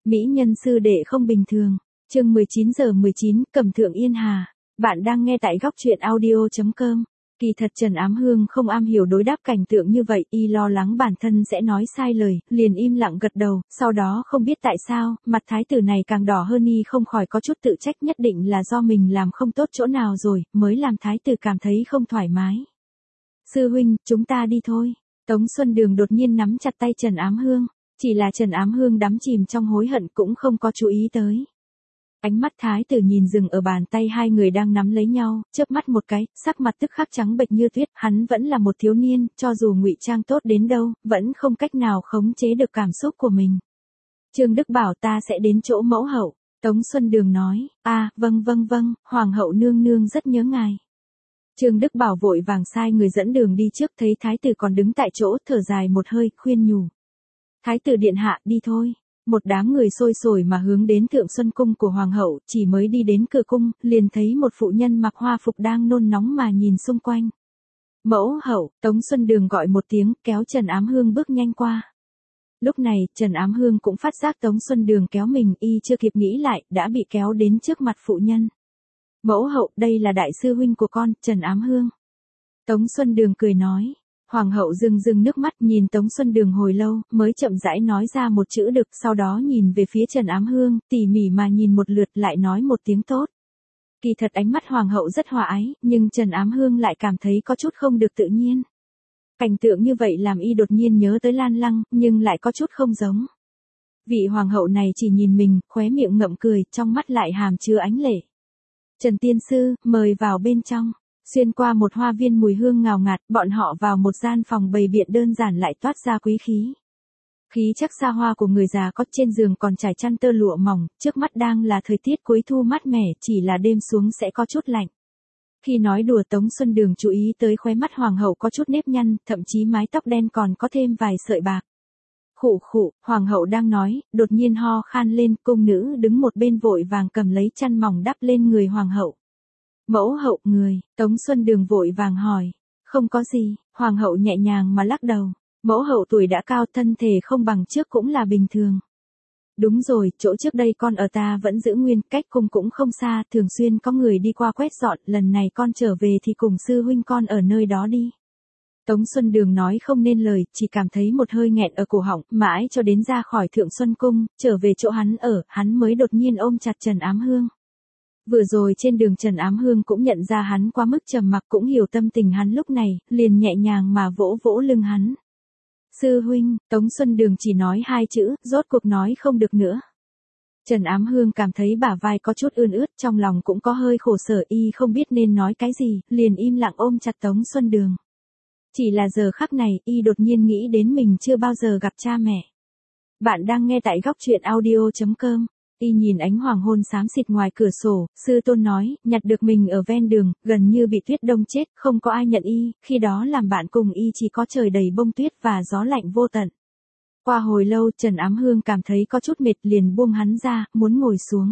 Mỹ nhân sư đệ không bình thường. Chương 19:19, Cẩm Thượng Yên Hà. Bạn đang nghe tại góc truyện audio.com. Kỳ thật Trần Ám Hương không am hiểu đối đáp cảnh tượng như vậy, y lo lắng bản thân sẽ nói sai lời, liền im lặng gật đầu, sau đó không biết tại sao, mặt thái tử này càng đỏ hơn, y không khỏi có chút tự trách, nhất định là do mình làm không tốt chỗ nào rồi, mới làm thái tử cảm thấy không thoải mái. Sư huynh, chúng ta đi thôi. Tống Xuân Đường đột nhiên nắm chặt tay Trần Ám Hương, chỉ là Trần Ám Hương đắm chìm trong hối hận cũng không có chú ý tới. Ánh mắt thái tử nhìn dừng ở bàn tay hai người đang nắm lấy nhau, chớp mắt một cái, sắc mặt tức khắc trắng bệch như tuyết, hắn vẫn là một thiếu niên, cho dù ngụy trang tốt đến đâu, vẫn không cách nào khống chế được cảm xúc của mình. Trương Đức bảo ta sẽ đến chỗ mẫu hậu. Tống Xuân Đường nói, vâng, hoàng hậu nương nương rất nhớ ngài. Trương Đức bảo vội vàng sai người dẫn đường đi trước, thấy thái tử còn đứng tại chỗ, thở dài một hơi, khuyên nhủ. Thái tử điện hạ, đi thôi. Một đám người sôi sổi mà hướng đến Thượng Xuân Cung của Hoàng hậu, chỉ mới đi đến cửa cung, liền thấy một phụ nhân mặc hoa phục đang nôn nóng mà nhìn xung quanh. Mẫu hậu, Tống Xuân Đường gọi một tiếng, kéo Trần Ám Hương bước nhanh qua. Lúc này, Trần Ám Hương cũng phát giác Tống Xuân Đường kéo mình, y chưa kịp nghĩ lại, đã bị kéo đến trước mặt phụ nhân. Mẫu hậu, đây là đại sư huynh của con, Trần Ám Hương. Tống Xuân Đường cười nói. Hoàng hậu rưng nước mắt nhìn Tống Xuân Đường hồi lâu, mới chậm rãi nói ra một chữ được, sau đó nhìn về phía Trần Ám Hương, tỉ mỉ mà nhìn một lượt lại nói một tiếng tốt. Kỳ thật ánh mắt Hoàng hậu rất hòa ái, nhưng Trần Ám Hương lại cảm thấy có chút không được tự nhiên. Cảnh tượng như vậy làm y đột nhiên nhớ tới Lan Lăng, nhưng lại có chút không giống. Vị Hoàng hậu này chỉ nhìn mình, khóe miệng ngậm cười, trong mắt lại hàm chứa ánh lệ. Trần Tiên Sư, mời vào bên trong. Xuyên qua một hoa viên mùi hương ngào ngạt, bọn họ vào một gian phòng bày biện đơn giản lại toát ra quý khí. Khí chắc xa hoa của người già, có trên giường còn trải chăn tơ lụa mỏng, trước mắt đang là thời tiết cuối thu mát mẻ, chỉ là đêm xuống sẽ có chút lạnh. Khi nói đùa Tống Xuân Đường chú ý tới khóe mắt Hoàng hậu có chút nếp nhăn, thậm chí mái tóc đen còn có thêm vài sợi bạc. Khụ, Hoàng hậu đang nói, đột nhiên ho khan lên, cung nữ đứng một bên vội vàng cầm lấy chăn mỏng đắp lên người Hoàng hậu. Mẫu hậu, người, Tống Xuân Đường vội vàng hỏi. Không có gì, Hoàng hậu nhẹ nhàng mà lắc đầu. Mẫu hậu tuổi đã cao, thân thể không bằng trước cũng là bình thường. Đúng rồi, chỗ trước đây con ở ta vẫn giữ nguyên, cách cung cũng không xa, thường xuyên có người đi qua quét dọn, lần này con trở về thì cùng sư huynh con ở nơi đó đi. Tống Xuân Đường nói không nên lời, chỉ cảm thấy một hơi nghẹn ở cổ họng, mãi cho đến ra khỏi Thượng Xuân Cung, trở về chỗ hắn ở, hắn mới đột nhiên ôm chặt Trần Ám Hương. Vừa rồi trên đường Trần Ám Hương cũng nhận ra hắn quá mức trầm mặc, cũng hiểu tâm tình hắn lúc này, liền nhẹ nhàng mà vỗ vỗ lưng hắn. Sư huynh, Tống Xuân Đường chỉ nói hai chữ, rốt cuộc nói không được nữa. Trần Ám Hương cảm thấy bả vai có chút ươn ướt, trong lòng cũng có hơi khổ sở, y không biết nên nói cái gì, liền im lặng ôm chặt Tống Xuân Đường. Chỉ là giờ khắc này, y đột nhiên nghĩ đến mình chưa bao giờ gặp cha mẹ. Bạn đang nghe tại góc truyện audio.com. Y nhìn ánh hoàng hôn xám xịt ngoài cửa sổ, sư tôn nói, nhặt được mình ở ven đường, gần như bị tuyết đông chết, không có ai nhận y, khi đó làm bạn cùng y chỉ có trời đầy bông tuyết và gió lạnh vô tận. Qua hồi lâu, Trần Ám Hương cảm thấy có chút mệt, liền buông hắn ra, muốn ngồi xuống.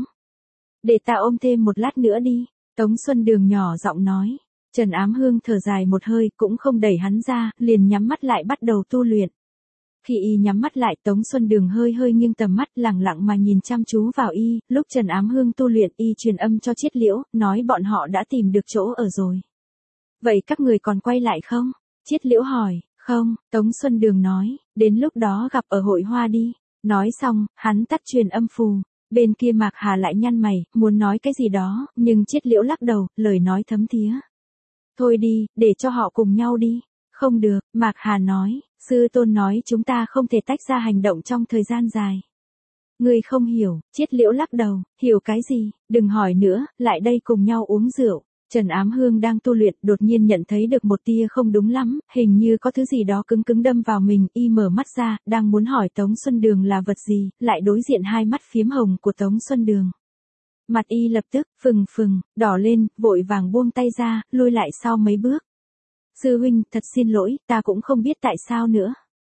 Để ta ôm thêm một lát nữa đi, Tống Xuân Đường nhỏ giọng nói. Trần Ám Hương thở dài một hơi, cũng không đẩy hắn ra, liền nhắm mắt lại bắt đầu tu luyện. Khi y nhắm mắt lại, Tống Xuân Đường hơi nghiêng tầm mắt, lẳng lặng mà nhìn chăm chú vào y, lúc Trần Ám Hương tu luyện, y truyền âm cho Chiết Liễu, nói bọn họ đã tìm được chỗ ở rồi. Vậy các người còn quay lại không? Chiết Liễu hỏi. Không, Tống Xuân Đường nói, đến lúc đó gặp ở hội hoa đi. Nói xong, hắn tắt truyền âm phù. Bên kia Mạc Hà lại nhăn mày, muốn nói cái gì đó, nhưng Chiết Liễu lắc đầu, lời nói thấm thía. Thôi đi, để cho họ cùng nhau đi. Không được, Mạc Hà nói, sư tôn nói chúng ta không thể tách ra hành động trong thời gian dài. Ngươi không hiểu, Chiết Liễu lắc đầu, hiểu cái gì, đừng hỏi nữa, lại đây cùng nhau uống rượu. Trần Ám Hương đang tu luyện, đột nhiên nhận thấy được một tia không đúng lắm, hình như có thứ gì đó cứng đâm vào mình, y mở mắt ra, đang muốn hỏi Tống Xuân Đường là vật gì, lại đối diện hai mắt phiếm hồng của Tống Xuân Đường. Mặt y lập tức, phừng, đỏ lên, vội vàng buông tay ra, lui lại sau mấy bước. Sư huynh, thật xin lỗi, ta cũng không biết tại sao nữa.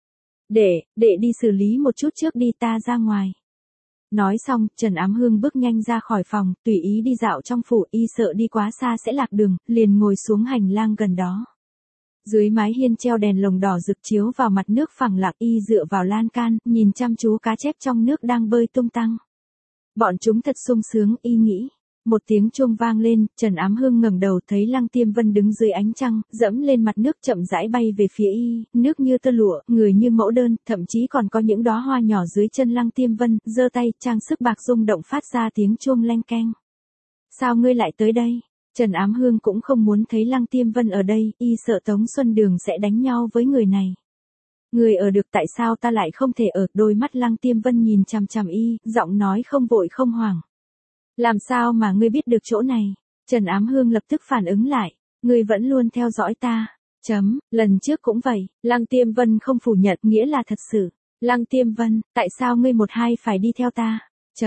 Để đi xử lý một chút trước đi, ta ra ngoài. Nói xong, Trần Ám Hương bước nhanh ra khỏi phòng, tùy ý đi dạo trong phủ, y sợ đi quá xa sẽ lạc đường, liền ngồi xuống hành lang gần đó. Dưới mái hiên treo đèn lồng đỏ rực chiếu vào mặt nước phẳng lặng, y dựa vào lan can, nhìn chăm chú cá chép trong nước đang bơi tung tăng. Bọn chúng thật sung sướng, y nghĩ. Một tiếng chuông vang lên, Trần Ám Hương ngẩng đầu thấy Lăng Tiêm Vân đứng dưới ánh trăng, dẫm lên mặt nước chậm rãi bay về phía y, nước như tơ lụa, người như mẫu đơn, thậm chí còn có những đóa hoa nhỏ dưới chân Lăng Tiêm Vân, giơ tay, trang sức bạc rung động phát ra tiếng chuông leng keng. Sao ngươi lại tới đây? Trần Ám Hương cũng không muốn thấy Lăng Tiêm Vân ở đây, y sợ Tống Xuân Đường sẽ đánh nhau với người này. Người ở được tại sao ta lại không thể ở, đôi mắt Lăng Tiêm Vân nhìn chằm chằm y, giọng nói không vội không hoảng. Làm sao mà ngươi biết được chỗ này? Trần Ám Hương lập tức phản ứng lại, ngươi vẫn luôn theo dõi ta. Lần trước cũng vậy, Lăng Tiêm Vân không phủ nhận, nghĩa là thật sự. Lăng Tiêm Vân, tại sao ngươi một hai phải đi theo ta?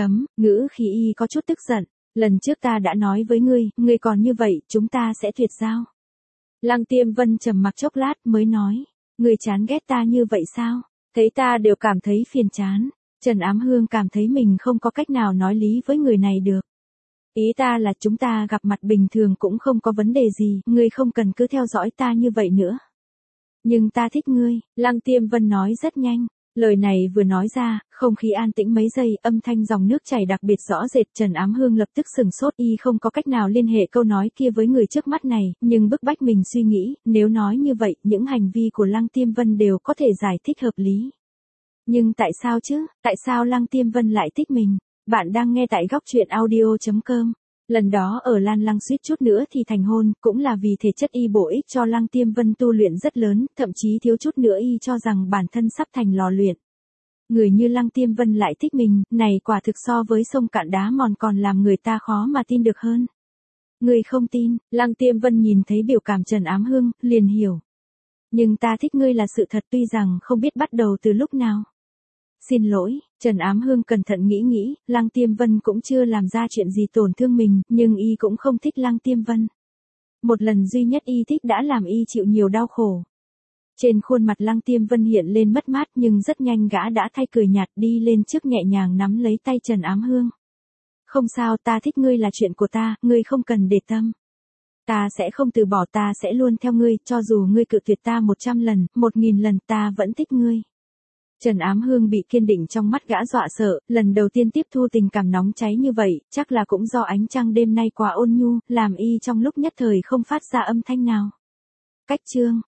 Ngữ khí y có chút tức giận. Lần trước ta đã nói với ngươi còn như vậy, chúng ta sẽ tuyệt giao. Lăng Tiêm Vân trầm mặc chốc lát mới nói, ngươi chán ghét ta như vậy sao? Thấy ta đều cảm thấy phiền chán. Trần Ám Hương cảm thấy mình không có cách nào nói lý với người này được. Ý ta là chúng ta gặp mặt bình thường cũng không có vấn đề gì, ngươi không cần cứ theo dõi ta như vậy nữa. Nhưng ta thích ngươi, Lăng Tiêm Vân nói rất nhanh. Lời này vừa nói ra, không khí an tĩnh mấy giây, âm thanh dòng nước chảy đặc biệt rõ rệt. Trần Ám Hương lập tức sừng sốt, y không có cách nào liên hệ câu nói kia với người trước mắt này, nhưng bức bách mình suy nghĩ, nếu nói như vậy, những hành vi của Lăng Tiêm Vân đều có thể giải thích hợp lý. Nhưng tại sao chứ, tại sao Lăng Tiêm Vân lại thích mình? Bạn đang nghe tại góc truyện audio.com. Lần đó ở Lan Lăng suýt chút nữa thì thành hôn, cũng là vì thể chất y bổ ích cho Lăng Tiêm Vân tu luyện rất lớn, thậm chí thiếu chút nữa y cho rằng bản thân sắp thành lò luyện. Người như Lăng Tiêm Vân lại thích mình, này quả thực so với sông cạn đá mòn còn làm người ta khó mà tin được hơn. Người không tin, Lăng Tiêm Vân nhìn thấy biểu cảm Trần Ám Hương, liền hiểu. Nhưng ta thích ngươi là sự thật, tuy rằng không biết bắt đầu từ lúc nào. Xin lỗi, Trần Ám Hương cẩn thận nghĩ, Lăng Tiêm Vân cũng chưa làm ra chuyện gì tổn thương mình, nhưng y cũng không thích Lăng Tiêm Vân. Một lần duy nhất y thích đã làm y chịu nhiều đau khổ. Trên khuôn mặt Lăng Tiêm Vân hiện lên mất mát, nhưng rất nhanh gã đã thay cười nhạt, đi lên trước nhẹ nhàng nắm lấy tay Trần Ám Hương. Không sao, ta thích ngươi là chuyện của ta, ngươi không cần để tâm. Ta sẽ không từ bỏ, ta sẽ luôn theo ngươi, cho dù ngươi cự tuyệt ta 100 lần, 1000 lần, ta vẫn thích ngươi. Trần Ám Hương bị kiên định trong mắt gã dọa sợ, lần đầu tiên tiếp thu tình cảm nóng cháy như vậy, chắc là cũng do ánh trăng đêm nay quá ôn nhu, làm y trong lúc nhất thời không phát ra âm thanh nào. Cách chương